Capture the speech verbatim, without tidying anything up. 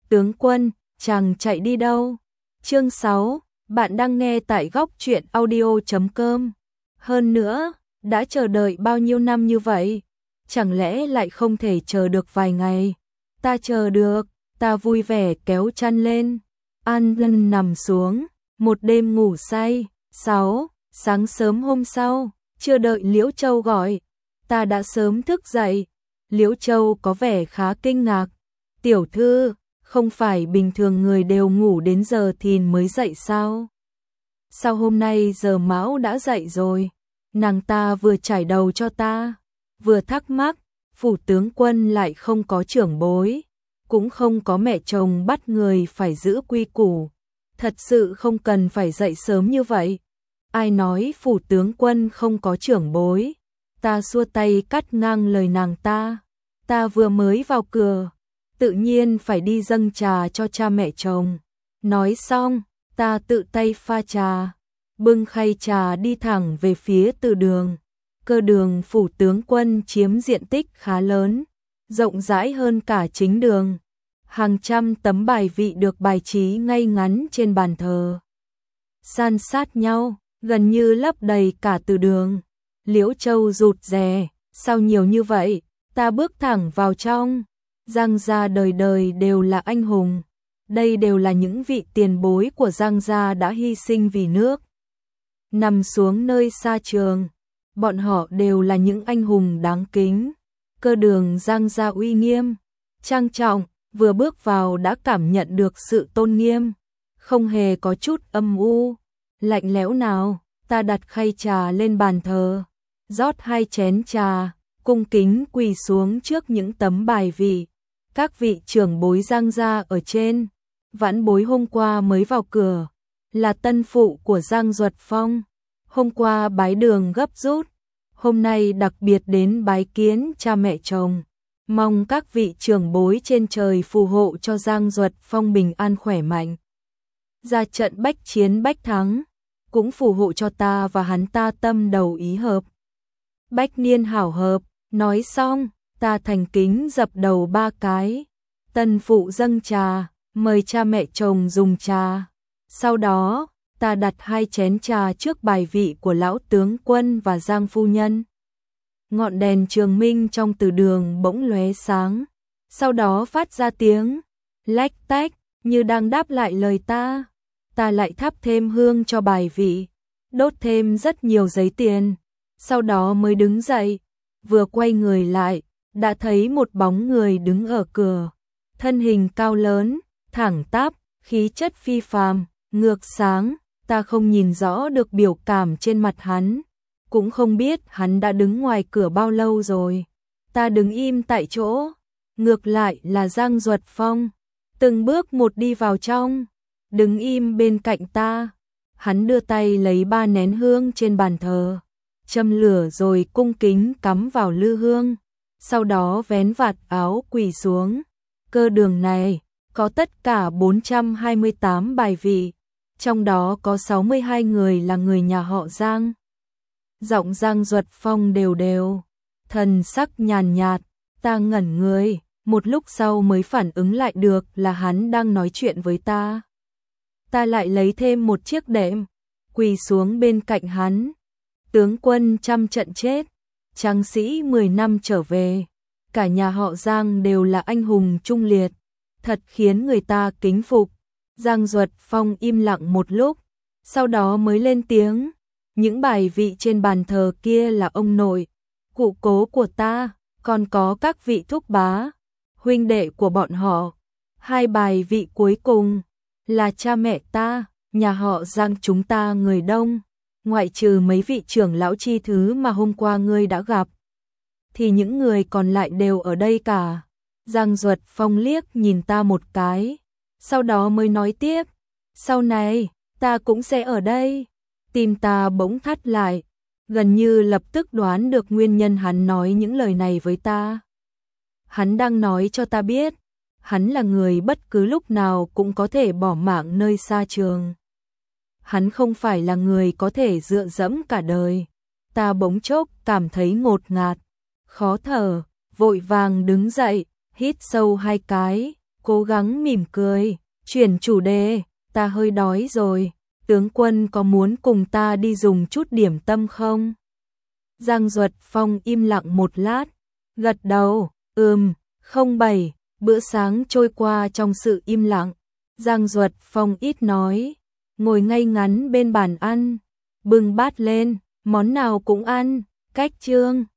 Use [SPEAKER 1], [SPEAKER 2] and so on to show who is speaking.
[SPEAKER 1] Tướng quân, chàng chạy đi đâu? Chương sáu, bạn đang nghe tại góc truyện audio chấm com. Hơn nữa, đã chờ đợi bao nhiêu năm như vậy, chẳng lẽ lại không thể chờ được vài ngày? Ta chờ được, ta vui vẻ kéo chăn lên, An Lân nằm xuống, một đêm ngủ say. Sáu, sáng sớm hôm sau, chưa đợi Liễu Châu gọi, ta đã sớm thức dậy. Liễu Châu có vẻ khá kinh ngạc. Tiểu thư, không phải bình thường người đều ngủ đến giờ thìn mới dậy sao? Sao hôm nay giờ mão đã dậy rồi? Nàng ta vừa chải đầu cho ta, vừa thắc mắc, phủ tướng quân lại không có trưởng bối, cũng không có mẹ chồng bắt người phải giữ quy củ. Thật sự không cần phải dậy sớm như vậy. Ai nói phủ tướng quân không có trưởng bối? Ta xua tay cắt ngang lời nàng ta. Ta vừa mới vào cửa, tự nhiên phải đi dâng trà cho cha mẹ chồng. Nói xong, ta tự tay pha trà, bưng khay trà đi thẳng về phía từ đường. Cơ đường phủ tướng quân chiếm diện tích khá lớn, rộng rãi hơn cả chính đường. Hàng trăm tấm bài vị được bài trí ngay ngắn trên bàn thờ, san sát nhau, gần như lấp đầy cả từ đường. Liễu Châu rụt rè, sao nhiều như vậy? Ta bước thẳng vào trong. Giang gia đời đời đều là anh hùng. Đây đều là những vị tiền bối của Giang gia đã hy sinh vì nước. Nằm xuống nơi xa trường, bọn họ đều là những anh hùng đáng kính. Cơ đường Giang gia uy nghiêm, trang trọng, vừa bước vào đã cảm nhận được sự tôn nghiêm, không hề có chút âm u, lạnh lẽo nào. Ta đặt khay trà lên bàn thờ, rót hai chén trà, cung kính quỳ xuống trước những tấm bài vị. Các vị trưởng bối Giang gia ở trên, vãn bối hôm qua mới vào cửa, là tân phụ của Giang Duật Phong. Hôm qua bái đường gấp rút, hôm nay đặc biệt đến bái kiến cha mẹ chồng. Mong các vị trưởng bối trên trời phù hộ cho Giang Duật Phong bình an khỏe mạnh, ra trận bách chiến bách thắng, cũng phù hộ cho ta và hắn ta tâm đầu ý hợp, bách niên hảo hợp. Nói xong, ta thành kính dập đầu ba cái. Tân phụ dâng trà, mời cha mẹ chồng dùng trà. Sau đó, ta đặt hai chén trà trước bài vị của lão tướng quân và Giang phu nhân. Ngọn đèn trường minh trong từ đường bỗng lóe sáng, sau đó phát ra tiếng lách tách như đang đáp lại lời ta. Ta lại thắp thêm hương cho bài vị, đốt thêm rất nhiều giấy tiền, sau đó mới đứng dậy. Vừa quay người lại, đã thấy một bóng người đứng ở cửa, thân hình cao lớn, thẳng tắp, khí chất phi phàm, ngược sáng. Ta không nhìn rõ được biểu cảm trên mặt hắn, cũng không biết hắn đã đứng ngoài cửa bao lâu rồi. Ta đứng im tại chỗ, ngược lại là Giang Duật Phong, từng bước một đi vào trong, đứng im bên cạnh ta. Hắn đưa tay lấy ba nén hương trên bàn thờ, châm lửa rồi cung kính cắm vào lư hương, sau đó vén vạt áo quỳ xuống. Cơ đường này có tất cả bốn trăm hai mươi tám bài vị, trong đó có sáu mươi hai người là người nhà họ Giang. Giọng Giang Duật Phong đều đều, thần sắc nhàn nhạt. Ta ngẩn người, một lúc sau mới phản ứng lại được là hắn đang nói chuyện với ta. Ta lại lấy thêm một chiếc đệm, quỳ xuống bên cạnh hắn. Tướng quân trăm trận chết, tráng sĩ mười năm trở về, cả nhà họ Giang đều là anh hùng trung liệt, thật khiến người ta kính phục. Giang Duật Phong im lặng một lúc, sau đó mới lên tiếng. Những bài vị trên bàn thờ kia là ông nội, cụ cố của ta, còn có các vị thúc bá, huynh đệ của bọn họ. Hai bài vị cuối cùng là cha mẹ ta. Nhà họ Giang chúng ta người đông, ngoại trừ mấy vị trưởng lão chi thứ mà hôm qua ngươi đã gặp, thì những người còn lại đều ở đây cả. Giang Duật Phong liếc nhìn ta một cái, sau đó mới nói tiếp, sau này ta cũng sẽ ở đây. Tim ta bỗng thắt lại, gần như lập tức đoán được nguyên nhân hắn nói những lời này với ta. Hắn đang nói cho ta biết, hắn là người bất cứ lúc nào cũng có thể bỏ mạng nơi xa trường. Hắn không phải là người có thể dựa dẫm cả đời. Ta bỗng chốc cảm thấy ngột ngạt, khó thở, vội vàng đứng dậy, hít sâu hai cái, cố gắng mỉm cười, chuyển chủ đề, ta hơi đói rồi, tướng quân có muốn cùng ta đi dùng chút điểm tâm không? Giang Duật Phong im lặng một lát, gật đầu, ừm, không bảy, bữa sáng trôi qua trong sự im lặng. Giang Duật Phong ít nói, ngồi ngay ngắn bên bàn ăn, bưng bát lên, món nào cũng ăn, cách chương.